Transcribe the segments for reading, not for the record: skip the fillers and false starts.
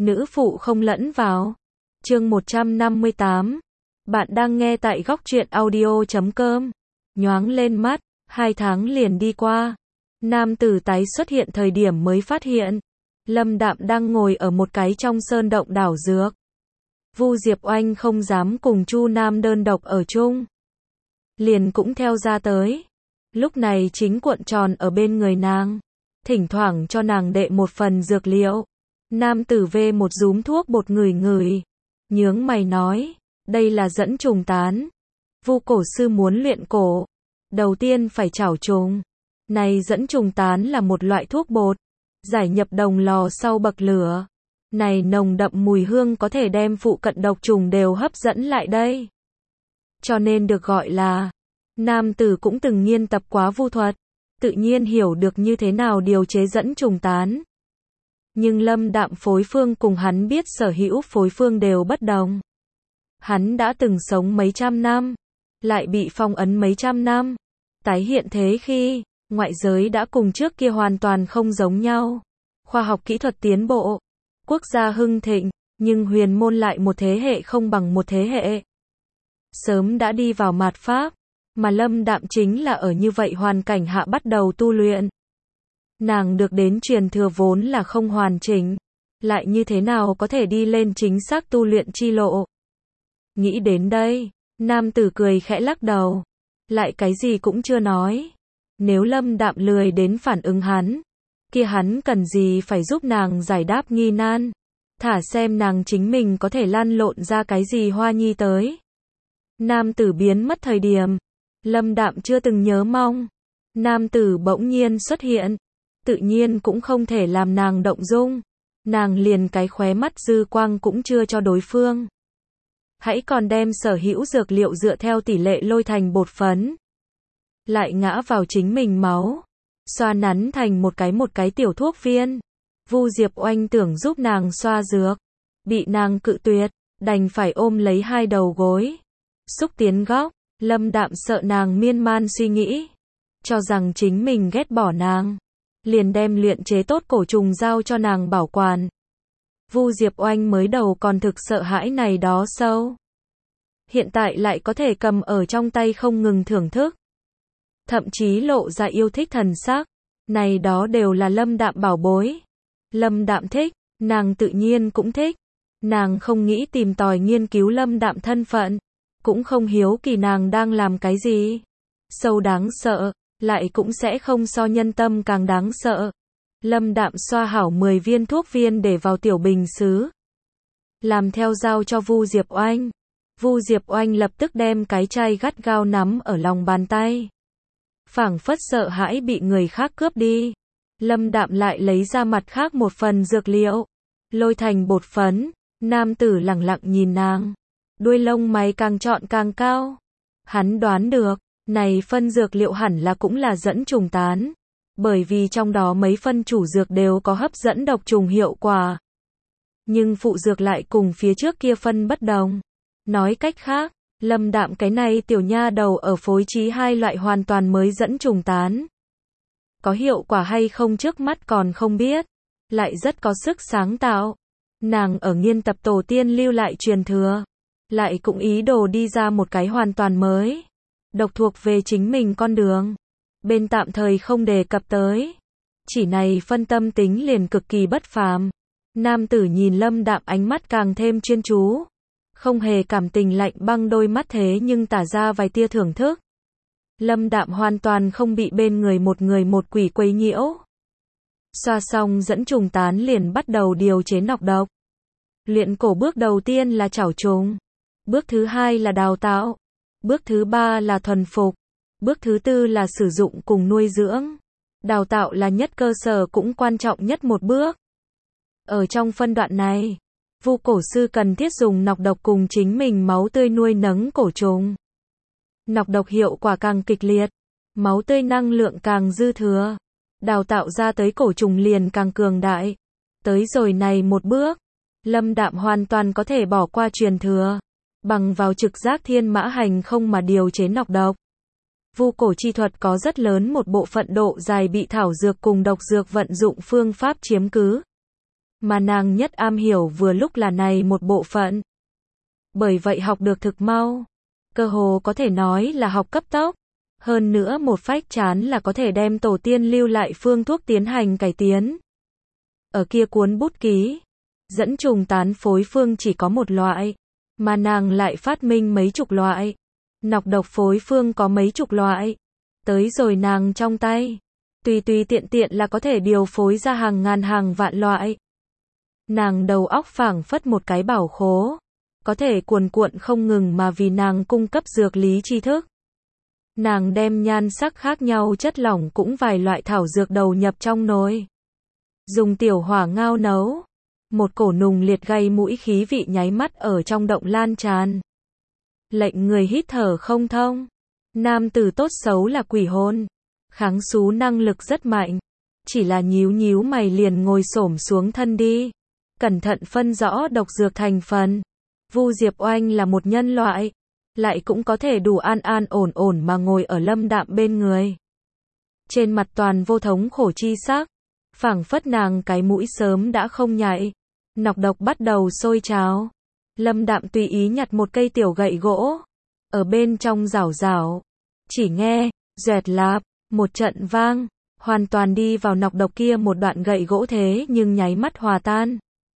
nữ phụ không lẫn vào. Chương 158. Bạn đang nghe tại góc truyện audio.com. Nhoáng lên mắt, 2 tháng liền đi qua. Nam tử tái xuất hiện thời điểm mới phát hiện. Lâm Đạm đang ngồi ở một cái trong sơn động đảo dược. Vu Diệp Oanh không dám cùng Chu Nam đơn độc ở chung. Liền cũng theo ra tới. Lúc này chính cuộn tròn ở bên người nàng. Thỉnh thoảng cho nàng đệ một phần dược liệu. Nam tử vê một rúm thuốc bột ngửi ngửi. Nhướng mày nói, đây là dẫn trùng tán. Vu cổ sư muốn luyện cổ. Đầu tiên phải chảo trùng. Này dẫn trùng tán là một loại thuốc bột. Giải nhập đồng lò sau bậc lửa. Này nồng đậm mùi hương có thể đem phụ cận độc trùng đều hấp dẫn lại đây. Cho nên được gọi là. Nam tử cũng từng nghiên tập quá vu thuật. Tự nhiên hiểu được như thế nào điều chế dẫn trùng tán. Nhưng Lâm Đạm phối phương cùng hắn biết sở hữu phối phương đều bất đồng. Hắn đã từng sống mấy trăm năm, lại bị phong ấn mấy trăm năm. Tái hiện thế khi, ngoại giới đã cùng trước kia hoàn toàn không giống nhau. Khoa học kỹ thuật tiến bộ, quốc gia hưng thịnh, nhưng huyền môn lại một thế hệ không bằng một thế hệ. Sớm đã đi vào mạt Pháp, mà Lâm Đạm chính là ở như vậy hoàn cảnh hạ bắt đầu tu luyện. Nàng được đến truyền thừa vốn là không hoàn chỉnh, lại như thế nào có thể đi lên chính xác tu luyện chi lộ. Nghĩ đến đây, nam tử cười khẽ lắc đầu, lại cái gì cũng chưa nói. Nếu Lâm Đạm lười đến phản ứng hắn, kia hắn cần gì phải giúp nàng giải đáp nghi nan, thả xem nàng chính mình có thể lăn lộn ra cái gì hoa nhi tới. Nam tử biến mất thời điểm, Lâm Đạm chưa từng nhớ mong. Nam tử bỗng nhiên xuất hiện, tự nhiên cũng không thể làm nàng động dung. Nàng liền cái khóe mắt dư quang cũng chưa cho đối phương. Hãy còn đem sở hữu dược liệu dựa theo tỷ lệ lôi thành bột phấn. Lại ngã vào chính mình máu. Xoa nắn thành một cái tiểu thuốc viên. Vu Diệp Oanh tưởng giúp nàng xoa dược. Bị nàng cự tuyệt, đành phải ôm lấy hai đầu gối. Xúc tiến góc, Lâm Đạm sợ nàng miên man suy nghĩ. Cho rằng chính mình ghét bỏ nàng. Liền đem luyện chế tốt cổ trùng giao cho nàng bảo quản. Vu Diệp Oanh mới đầu còn thực sợ hãi này đó sâu. Hiện tại lại có thể cầm ở trong tay không ngừng thưởng thức. Thậm chí lộ ra yêu thích thần sắc. Này đó đều là Lâm Đạm bảo bối. Lâm Đạm thích, nàng tự nhiên cũng thích. Nàng không nghĩ tìm tòi nghiên cứu Lâm Đạm thân phận. Cũng không hiếu kỳ nàng đang làm cái gì. Sâu đáng sợ. Lại cũng sẽ không so nhân tâm càng đáng sợ. Lâm Đạm xoa hảo 10 viên thuốc viên để vào tiểu bình sứ. Làm theo giao cho Vu Diệp Oanh. Vu Diệp Oanh lập tức đem cái chai gắt gao nắm ở lòng bàn tay. Phảng phất sợ hãi bị người khác cướp đi. Lâm Đạm lại lấy ra mặt khác một phần dược liệu. Lôi thành bột phấn. Nam tử lẳng lặng nhìn nàng. Đuôi lông mày càng trọn càng cao. Hắn đoán được. Này phân dược liệu hẳn là cũng là dẫn trùng tán. Bởi vì trong đó mấy phân chủ dược đều có hấp dẫn độc trùng hiệu quả. Nhưng phụ dược lại cùng phía trước kia phân bất đồng. Nói cách khác, Lâm Đạm cái này tiểu nha đầu ở phối trí hai loại hoàn toàn mới dẫn trùng tán. Có hiệu quả hay không trước mắt còn không biết. Lại rất có sức sáng tạo. Nàng ở nghiên tập tổ tiên lưu lại truyền thừa. Lại cũng ý đồ đi ra một cái hoàn toàn mới. Độc thuộc về chính mình con đường. Bên tạm thời không đề cập tới. Chỉ này phân tâm tính liền cực kỳ bất phàm. Nam tử nhìn Lâm Đạm ánh mắt càng thêm chuyên chú. Không hề cảm tình lạnh băng đôi mắt thế nhưng tả ra vài tia thưởng thức. Lâm Đạm hoàn toàn không bị bên người một quỷ quấy nhiễu. Xoa xong dẫn trùng tán liền bắt đầu điều chế nọc độc. Luyện cổ bước đầu tiên là chảo trùng. Bước thứ hai là đào tạo. Bước thứ ba là thuần phục. Bước thứ tư là sử dụng cùng nuôi dưỡng. Đào tạo là nhất cơ sở cũng quan trọng nhất một bước. Ở trong phân đoạn này, Vu cổ sư cần thiết dùng nọc độc cùng chính mình máu tươi nuôi nấng cổ trùng. Nọc độc hiệu quả càng kịch liệt, máu tươi năng lượng càng dư thừa, đào tạo ra tới cổ trùng liền càng cường đại. Tới rồi này một bước, Lâm Đạm hoàn toàn có thể bỏ qua truyền thừa. Bằng vào trực giác thiên mã hành không mà điều chế nọc độc. Vu cổ chi thuật có rất lớn một bộ phận độ dài bị thảo dược cùng độc dược vận dụng phương pháp chiếm cứ. mà nàng nhất am hiểu vừa lúc là này một bộ phận. Bởi vậy học được thực mau, cơ hồ có thể nói là học cấp tốc. Hơn nữa một phách chán là có thể đem tổ tiên lưu lại phương thuốc tiến hành cải tiến. Ở kia cuốn bút ký, dẫn trùng tán phối phương chỉ có một loại, mà nàng lại phát minh mấy chục loại. Nọc độc phối phương có mấy chục loại. Tới rồi nàng trong tay, tùy tùy tiện tiện là có thể điều phối ra hàng ngàn hàng vạn loại. Nàng đầu óc phảng phất một cái bảo khố, có thể cuồn cuộn không ngừng mà vì nàng cung cấp dược lý tri thức. Nàng đem nhan sắc khác nhau chất lỏng cũng vài loại thảo dược đầu nhập trong nồi. Dùng tiểu hỏa ngao nấu. Một cổ nùng liệt gây mũi khí vị nháy mắt ở trong động lan tràn. Lệnh người hít thở không thông. Nam tử tốt xấu là quỷ hồn. Kháng xú năng lực rất mạnh. Chỉ là nhíu nhíu mày liền ngồi xổm xuống thân đi. Cẩn thận phân rõ độc dược thành phần. Vu Diệp Oanh là một nhân loại. Lại cũng có thể đủ an an ổn ổn mà ngồi ở Lâm Đạm bên người. Trên mặt toàn vô thống khổ chi sắc. Phảng phất nàng cái mũi sớm đã không nhạy. Nọc độc bắt đầu sôi trào. Lâm Đạm tùy ý nhặt một cây tiểu gậy gỗ. Ở bên trong rảo rảo. Chỉ nghe, doẹt lạp, một trận vang. Hoàn toàn đi vào nọc độc kia một đoạn gậy gỗ thế nhưng nháy mắt hòa tan.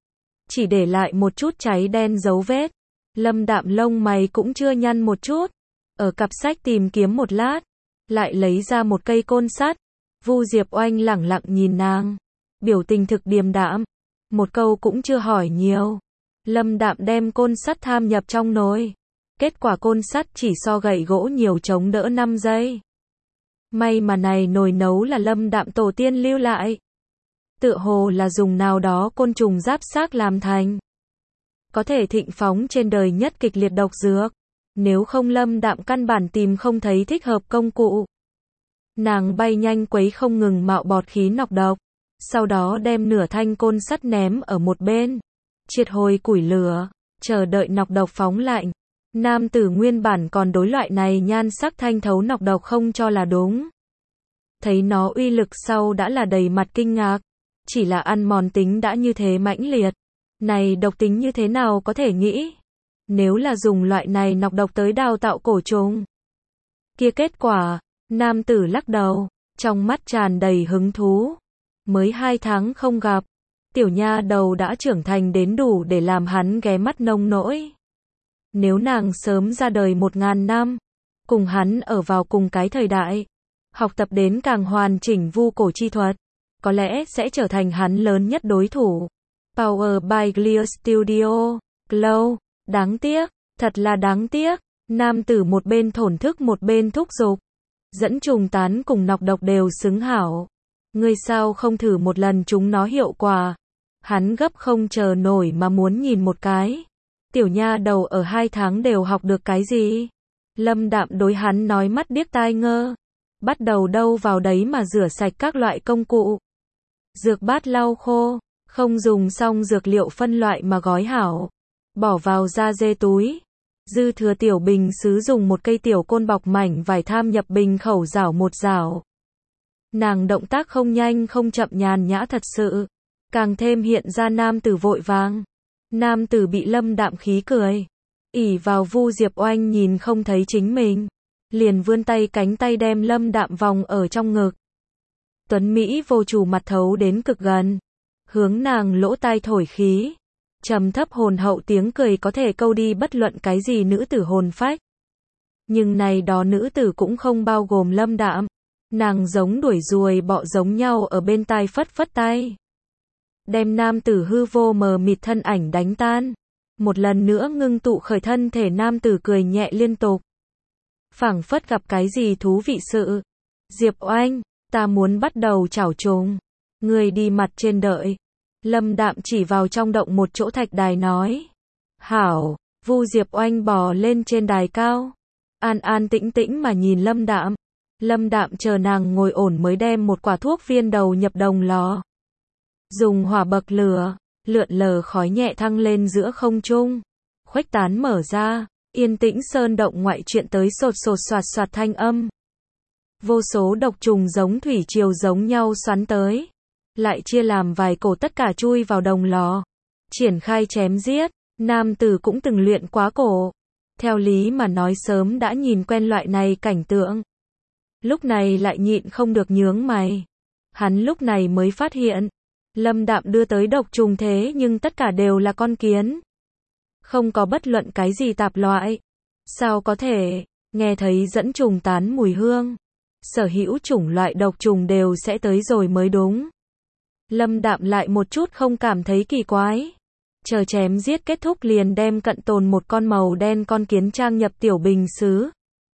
Chỉ để lại một chút cháy đen dấu vết. Lâm Đạm lông mày cũng chưa nhăn một chút. Ở cặp sách tìm kiếm một lát. Lại lấy ra một cây côn sắt. Vu Diệp Oanh lẳng lặng nhìn nàng. Biểu tình thực điềm đạm. Một câu cũng chưa hỏi nhiều. Lâm Đạm đem côn sắt tham nhập trong nồi. Kết quả côn sắt chỉ so gậy gỗ nhiều chống đỡ 5 giây. May mà này nồi nấu là Lâm Đạm tổ tiên lưu lại. Tựa hồ là dùng nào đó côn trùng giáp xác làm thành. Có thể thịnh phóng trên đời nhất kịch liệt độc dược. Nếu không Lâm Đạm căn bản tìm không thấy thích hợp công cụ. Nàng bay nhanh quấy không ngừng mạo bọt khí nọc độc. Sau đó đem nửa thanh côn sắt ném ở một bên. Triệt hồi củi lửa. Chờ đợi nọc độc phóng lạnh. Nam tử nguyên bản còn đối loại này nhan sắc thanh thấu nọc độc không cho là đúng. Thấy nó uy lực sau đã là đầy mặt kinh ngạc. Chỉ là ăn mòn tính đã như thế mãnh liệt. Này độc tính như thế nào có thể nghĩ. Nếu là dùng loại này nọc độc tới đào tạo cổ trùng. Kia kết quả, nam tử lắc đầu, trong mắt tràn đầy hứng thú. Mới 2 tháng không gặp, tiểu nha đầu đã trưởng thành đến đủ để làm hắn ghé mắt nông nỗi. Nếu nàng sớm ra đời 1000 năm, cùng hắn ở vào cùng cái thời đại, học tập đến càng hoàn chỉnh vu cổ chi thuật, có lẽ sẽ trở thành hắn lớn nhất đối thủ. Power by Clear Studio, Glow, đáng tiếc, thật là đáng tiếc. Nam tử một bên thổn thức một bên thúc giục. Dẫn trùng tán cùng nọc độc đều xứng hảo. Ngươi sao không thử một lần chúng nó hiệu quả. Hắn gấp không chờ nổi mà muốn nhìn một cái. Tiểu nha đầu ở 2 tháng đều học được cái gì? Lâm Đạm đối hắn nói mắt điếc tai ngơ. Bắt đầu đâu vào đấy mà rửa sạch các loại công cụ. Dược bát lau khô. Không dùng xong dược liệu phân loại mà gói hảo. Bỏ vào da dê túi. Dư thừa tiểu bình sứ dùng một cây tiểu côn bọc mảnh vải tham nhập bình khẩu rảo một rảo. Nàng động tác không nhanh không chậm nhàn nhã thật sự. Càng thêm hiện ra nam tử vội vàng. Nam tử bị Lâm Đạm khí cười. ỷ vào Vu Diệp Oanh nhìn không thấy chính mình. Liền vươn tay cánh tay đem Lâm Đạm vòng ở trong ngực. Tuấn Mỹ vô chủ mặt thấu đến cực gần. Hướng nàng lỗ tai thổi khí. Trầm thấp hồn hậu tiếng cười có thể câu đi bất luận cái gì nữ tử hồn phách. Nhưng này đó nữ tử cũng không bao gồm Lâm Đạm. Nàng giống đuổi ruồi bọ giống nhau ở bên tai phất phất tay. Đem nam tử hư vô mờ mịt thân ảnh đánh tan. Một lần nữa ngưng tụ khởi thân thể nam tử cười nhẹ liên tục. Phảng phất gặp cái gì thú vị sự. Diệp Oanh, ta muốn bắt đầu chảo trùng. Người đi mặt trên đợi. Lâm Đạm chỉ vào trong động một chỗ thạch đài nói. Hảo, Vu Diệp Oanh bò lên trên đài cao. An an tĩnh tĩnh mà nhìn Lâm Đạm. Lâm Đạm chờ nàng ngồi ổn mới đem một quả thuốc viên đầu nhập đồng lò. Dùng hỏa bậc lửa, lượn lờ khói nhẹ thăng lên giữa không trung. Khuếch tán mở ra, yên tĩnh sơn động ngoại chuyện tới sột sột soạt soạt thanh âm. Vô số độc trùng giống thủy triều giống nhau xoắn tới. lại chia làm vài cổ tất cả chui vào đồng lò. Triển khai chém giết, nam tử cũng từng luyện quá cổ. Theo lý mà nói sớm đã nhìn quen loại này cảnh tượng. Lúc này lại nhịn không được nhướng mày. Hắn lúc này mới phát hiện, Lâm Đạm đưa tới độc trùng thế nhưng tất cả đều là con kiến. Không có bất luận cái gì tạp loại. Sao có thể, nghe thấy dẫn trùng tán mùi hương. Sở hữu chủng loại độc trùng đều sẽ tới rồi mới đúng. Lâm Đạm lại một chút không cảm thấy kỳ quái. Chờ chém giết kết thúc liền đem cận tồn một con màu đen con kiến trang nhập tiểu bình sứ.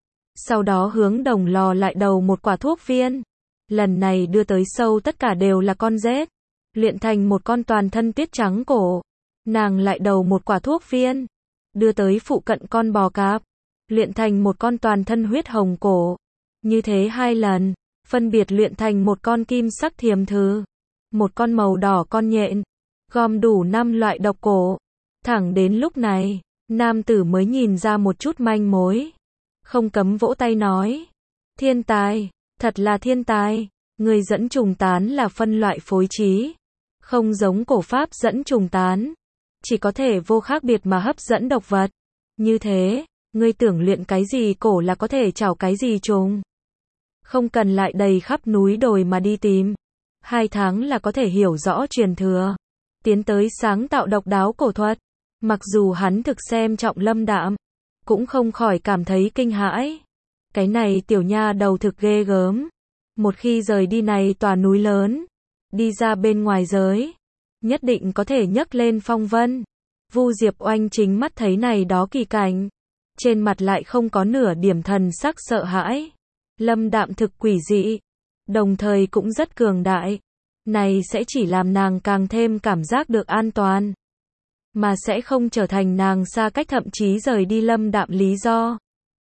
Sau đó hướng đồng lò lại đầu một quả thuốc viên. Lần này đưa tới sâu tất cả đều là con rết. Luyện thành một con toàn thân tuyết trắng cổ. Nàng lại đầu một quả thuốc viên. Đưa tới phụ cận con bò cạp. Luyện thành một con toàn thân huyết hồng cổ. Như thế 2 lần. Phân biệt luyện thành một con kim sắc thiềm thư. Một con màu đỏ con nhện. Gom đủ 5 loại độc cổ. Thẳng đến lúc này, nam tử mới nhìn ra một chút manh mối. Không cấm vỗ tay nói. Thiên tài, thật là thiên tài. Người dẫn trùng tán là phân loại phối trí. Không giống cổ pháp dẫn trùng tán. Chỉ có thể vô khác biệt mà hấp dẫn độc vật. Như thế, ngươi tưởng luyện cái gì cổ là có thể chảo cái gì trùng. Không cần lại đầy khắp núi đồi mà đi tìm. 2 tháng là có thể hiểu rõ truyền thừa. Tiến tới sáng tạo độc đáo cổ thuật. Mặc dù hắn thực xem trọng Lâm Đạm, cũng không khỏi cảm thấy kinh hãi. Cái này tiểu nha đầu thực ghê gớm. Một khi rời đi này tòa núi lớn, đi ra bên ngoài giới, nhất định có thể nhấc lên phong vân. Vu Diệp Oanh chính mắt thấy này đó kỳ cảnh. Trên mặt lại không có nửa điểm thần sắc sợ hãi. Lâm Đạm thực quỷ dị, đồng thời cũng rất cường đại. Này sẽ chỉ làm nàng càng thêm cảm giác được an toàn. Mà sẽ không trở thành nàng xa cách thậm chí rời đi Lâm Đạm lý do.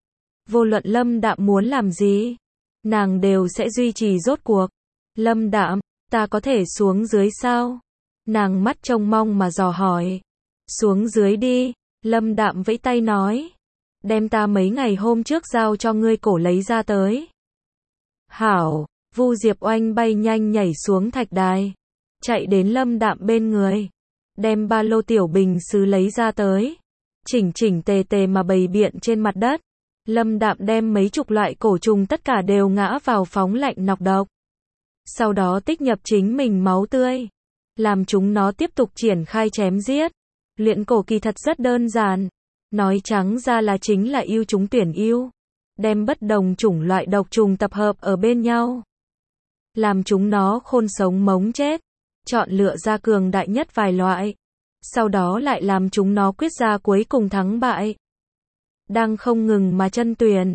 Vô luận Lâm Đạm muốn làm gì, nàng đều sẽ duy trì rốt cuộc. Lâm Đạm, ta có thể xuống dưới sao? Nàng mắt trông mong mà dò hỏi. Xuống dưới đi, Lâm Đạm vẫy tay nói. Đem ta mấy ngày hôm trước giao cho ngươi cổ lấy ra tới. Hảo, Vu Diệp Oanh bay nhanh nhảy xuống thạch đài. Chạy đến Lâm Đạm bên người. Đem ba lô tiểu bình sứ lấy ra tới. Chỉnh chỉnh tề tề mà bày biện trên mặt đất. Lâm Đạm đem mấy chục loại cổ trùng tất cả đều ngã vào phóng lạnh nọc độc. Sau đó tích nhập chính mình máu tươi. Làm chúng nó tiếp tục triển khai chém giết. Luyện cổ kỳ thật rất đơn giản. Nói trắng ra là chính là yêu chúng tuyển yêu. Đem bất đồng chủng loại độc trùng tập hợp ở bên nhau. Làm chúng nó khôn sống mống chết. Chọn lựa ra cường đại nhất vài loại. Sau đó lại làm chúng nó quyết ra cuối cùng thắng bại. Đang không ngừng mà chân tuyển.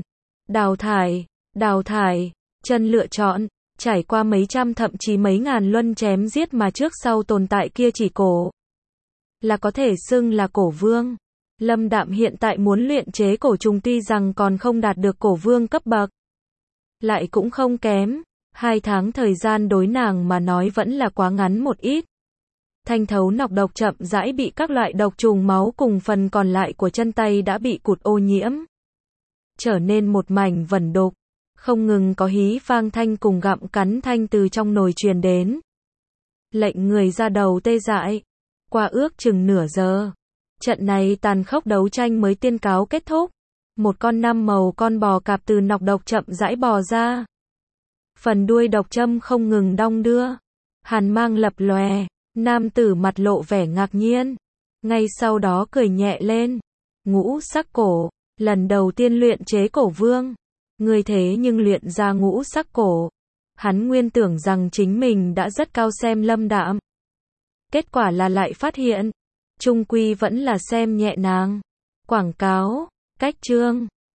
Đào thải, chân lựa chọn. Trải qua mấy trăm thậm chí mấy ngàn luân chém giết mà trước sau tồn tại kia chỉ cổ. Là có thể xưng là cổ vương. Lâm Đạm hiện tại muốn luyện chế cổ trùng tuy rằng còn không đạt được cổ vương cấp bậc. Lại cũng không kém. 2 tháng thời gian đối nàng mà nói vẫn là quá ngắn một ít. Thanh thấu nọc độc chậm rãi bị các loại độc trùng máu cùng phần còn lại của chân tay đã bị cụt ô nhiễm. Trở nên một mảnh vẩn đục. Không ngừng có hí vang thanh cùng gặm cắn thanh từ trong nồi truyền đến. Lệnh người ra đầu tê dại. Qua ước chừng nửa giờ. Trận này tàn khốc đấu tranh mới tiên cáo kết thúc. Một con 5 màu con bò cạp từ nọc độc chậm rãi bò ra. Phần đuôi độc châm không ngừng đong đưa. Hàn mang lập lòe. Nam tử mặt lộ vẻ ngạc nhiên. Ngay sau đó cười nhẹ lên. Ngũ sắc cổ. Lần đầu tiên luyện chế cổ vương. Người thế nhưng luyện ra ngũ sắc cổ. Hắn nguyên tưởng rằng chính mình đã rất cao xem Lâm Đạm. Kết quả là lại phát hiện. Trung quy vẫn là xem nhẹ nàng. Quảng cáo. Cách chương.